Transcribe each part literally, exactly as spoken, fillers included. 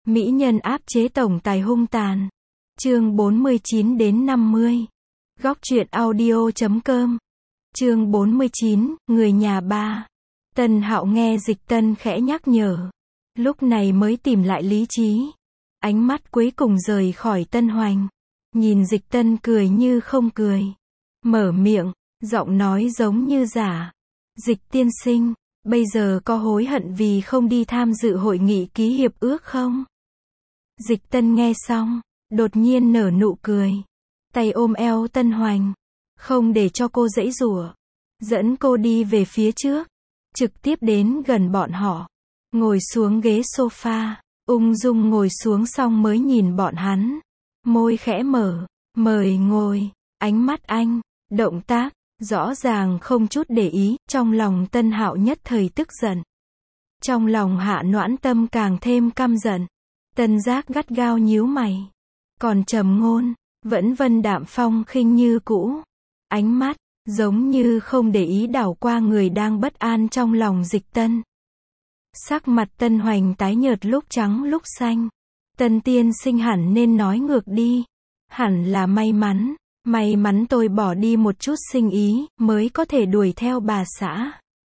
Mỹ nhân áp chế tổng tài hung tàn. Chương bốn mươi chín đến năm mươi. Góc truyện audio chấm com. Chương bốn mươi chín, người nhà ba. Tân Hạo nghe Dịch Tân khẽ nhắc nhở, lúc này mới tìm lại lý trí. Ánh mắt cuối cùng rời khỏi Tân Hoành, nhìn Dịch Tân cười như không cười. Mở miệng, giọng nói giống như giả. Dịch tiên sinh, bây giờ có hối hận vì không đi tham dự hội nghị ký hiệp ước không? Dịch Tân nghe xong, đột nhiên nở nụ cười. Tay ôm eo Tân Hoành, không để cho cô giãy giụa, dẫn cô đi về phía trước, trực tiếp đến gần bọn họ, ngồi xuống ghế sofa, ung dung ngồi xuống xong mới nhìn bọn hắn, môi khẽ mở, mời ngồi. Ánh mắt anh, động tác, rõ ràng không chút để ý. Trong lòng Tân Hạo nhất thời tức giận, trong lòng Hạ Noãn Tâm càng thêm căm giận. Tân Giác gắt gao nhíu mày, còn Trầm Ngôn vẫn vân đạm phong khinh như cũ, ánh mắt giống như không để ý đảo qua người đang bất an trong lòng Dịch Tân. Sắc mặt Tân Hoành tái nhợt lúc trắng lúc xanh. Tân tiên sinh hẳn nên nói ngược đi, hẳn là may mắn, may mắn tôi bỏ đi một chút sinh ý mới có thể đuổi theo bà xã.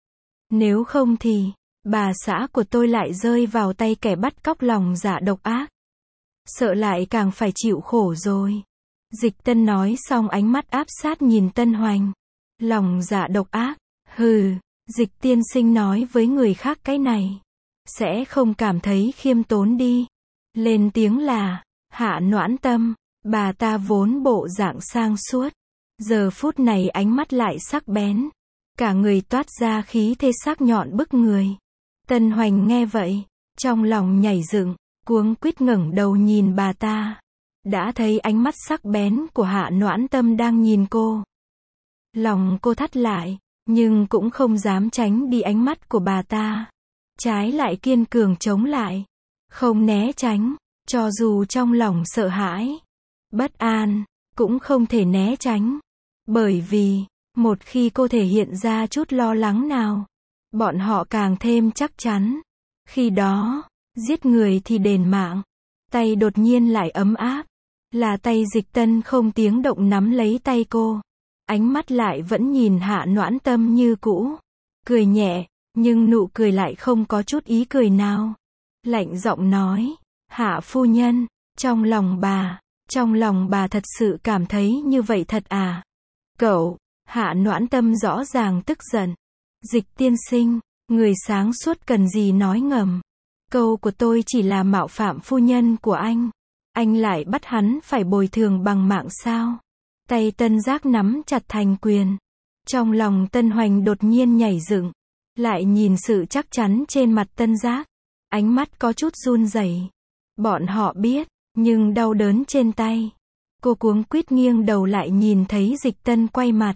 Nếu không thì bà xã của tôi lại rơi vào tay kẻ bắt cóc lòng dạ độc ác, sợ lại càng phải chịu khổ rồi. Dịch Tân nói xong ánh mắt áp sát nhìn Tân Hoành. Lòng dạ độc ác, hừ, Dịch tiên sinh nói với người khác cái này, sẽ không cảm thấy khiêm tốn đi. Lên tiếng là, Hạ Noãn Tâm, bà ta vốn bộ dạng sang suốt, giờ phút này ánh mắt lại sắc bén, cả người toát ra khí thế sắc nhọn bức người. Tân Hoành nghe vậy, trong lòng nhảy dựng, cuống quýt ngẩng đầu nhìn bà ta. Đã thấy ánh mắt sắc bén của Hạ Noãn Tâm đang nhìn cô. Lòng cô thắt lại, nhưng cũng không dám tránh đi ánh mắt của bà ta. Trái lại kiên cường chống lại, không né tránh, cho dù trong lòng sợ hãi, bất an, cũng không thể né tránh. Bởi vì, một khi cô thể hiện ra chút lo lắng nào, bọn họ càng thêm chắc chắn. Khi đó, giết người thì đền mạng. Tay đột nhiên lại ấm áp, là tay Dịch Tân không tiếng động nắm lấy tay cô. Ánh mắt lại vẫn nhìn Hạ Noãn Tâm như cũ, cười nhẹ, nhưng nụ cười lại không có chút ý cười nào. Lạnh giọng nói, Hạ phu nhân, trong lòng bà, trong lòng bà thật sự cảm thấy như vậy thật à? Cậu, Hạ Noãn Tâm rõ ràng tức giận. Dịch tiên sinh, người sáng suốt cần gì nói ngầm. Câu của tôi chỉ là mạo phạm phu nhân của anh. Anh lại bắt hắn phải bồi thường bằng mạng sao? Tay Tân Giác nắm chặt thành quyền. Trong lòng Tân Hoành đột nhiên nhảy dựng, lại nhìn sự chắc chắn trên mặt Tân Giác. Ánh mắt có chút run rẩy. Bọn họ biết, nhưng đau đớn trên tay. Cô cuống quýt nghiêng đầu lại nhìn thấy Dịch Tân quay mặt.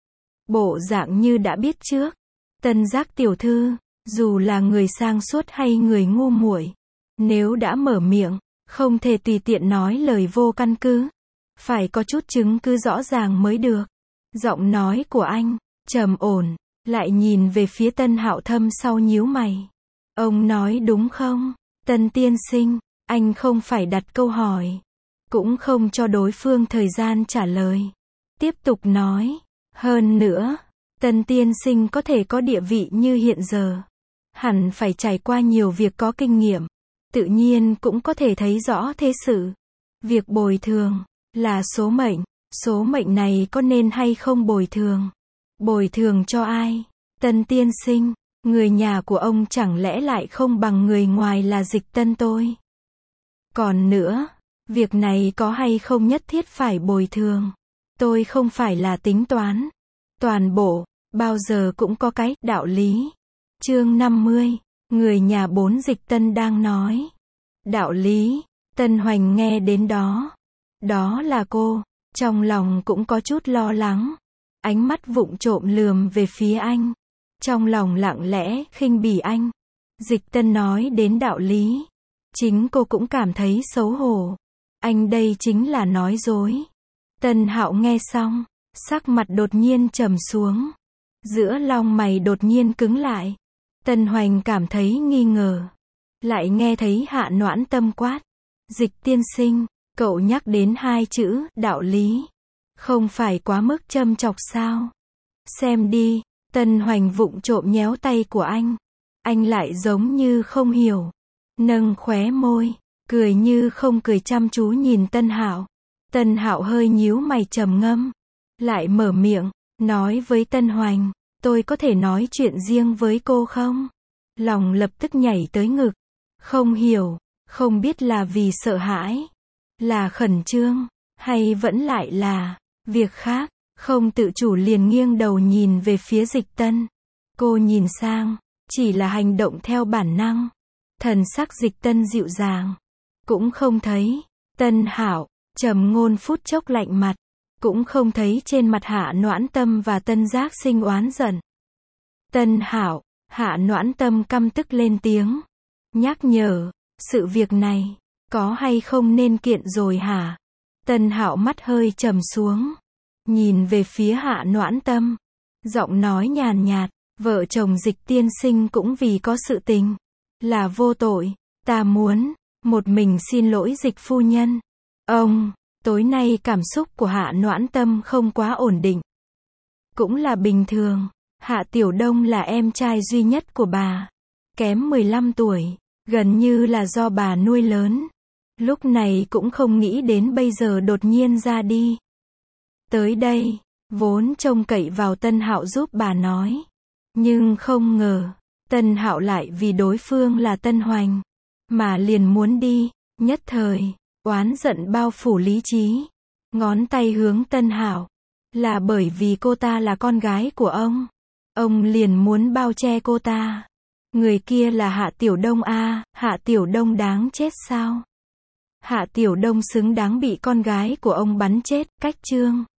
Bộ dạng như đã biết trước. Tân Giác tiểu thư, dù là người sang suốt hay người ngu muội, nếu đã mở miệng, không thể tùy tiện nói lời vô căn cứ. Phải có chút chứng cứ rõ ràng mới được. Giọng nói của anh, trầm ổn, lại nhìn về phía Tân Hạo thâm sau nhíu mày. Ông nói đúng không? Tân tiên sinh, anh không phải đặt câu hỏi, cũng không cho đối phương thời gian trả lời. Tiếp tục nói, hơn nữa, Tân tiên sinh có thể có địa vị như hiện giờ, hẳn phải trải qua nhiều việc có kinh nghiệm, tự nhiên cũng có thể thấy rõ thế sự. Việc bồi thường là số mệnh, số mệnh này có nên hay không bồi thường? Bồi thường cho ai? Tân tiên sinh, người nhà của ông chẳng lẽ lại không bằng người ngoài là Dịch Tân tôi? Còn nữa, việc này có hay không nhất thiết phải bồi thường? Tôi không phải là tính toán toàn bộ, bao giờ cũng có cái đạo lý. Chương năm mươi, người nhà bốn Dịch Tân đang nói. Đạo lý, Tân Hoành nghe đến đó. Đó là cô, trong lòng cũng có chút lo lắng. Ánh mắt vụng trộm lườm về phía anh. Trong lòng lặng lẽ khinh bỉ anh. Dịch Tân nói đến đạo lý, chính cô cũng cảm thấy xấu hổ. Anh đây chính là nói dối. Tân Hạo nghe xong, sắc mặt đột nhiên trầm xuống. Giữa lông mày đột nhiên cứng lại. Tân Hoành cảm thấy nghi ngờ. lại nghe thấy Hạ Noãn Tâm quát. Dịch tiên sinh, cậu nhắc đến hai chữ, đạo lý. Không phải quá mức châm chọc sao? Xem đi, Tân Hoành vụng trộm nhéo tay của anh. Anh lại giống như không hiểu. Nâng khóe môi, cười như không cười chăm chú nhìn Tân Hạo. Tân Hạo hơi nhíu mày trầm ngâm. Lại mở miệng, nói với Tân Hoành, tôi có thể nói chuyện riêng với cô không? Lòng lập tức nhảy tới ngực. Không hiểu, không biết là vì sợ hãi, là khẩn trương, hay vẫn lại là việc khác, không tự chủ liền nghiêng đầu nhìn về phía Dịch Tân. Cô nhìn sang, chỉ là hành động theo bản năng. Thần sắc Dịch Tân dịu dàng, cũng không thấy. Tân Hạo trầm ngôn phút chốc lạnh mặt, cũng không thấy trên mặt Hạ Noãn Tâm và Tân Giác Sinh oán giận. Tân Hạo, Hạ Noãn Tâm căm tức lên tiếng, nhắc nhở, sự việc này có hay không nên kiện rồi hả? Tân Hạo mắt hơi trầm xuống, nhìn về phía Hạ Noãn Tâm, giọng nói nhàn nhạt, vợ chồng Dịch tiên sinh cũng vì có sự tình là vô tội, ta muốn một mình xin lỗi Dịch phu nhân. Ông, tối nay cảm xúc của Hạ Noãn Tâm không quá ổn định. Cũng là bình thường, Hạ Tiểu Đông là em trai duy nhất của bà, kém mười lăm tuổi, gần như là do bà nuôi lớn. Lúc này cũng không nghĩ đến bây giờ đột nhiên ra đi. Tới đây, vốn trông cậy vào Tân Hạo giúp bà nói. Nhưng không ngờ, Tân Hạo lại vì đối phương là Tân Hoành, mà liền muốn đi, nhất thời, oán giận bao phủ lý trí. Ngón tay hướng Tân Hạo, là bởi vì cô ta là con gái của ông. Ông liền muốn bao che cô ta. Người kia là Hạ Tiểu Đông a, Hạ Tiểu Đông đáng chết sao? Hạ Tiểu Đông xứng đáng bị con gái của ông bắn chết, cách chương.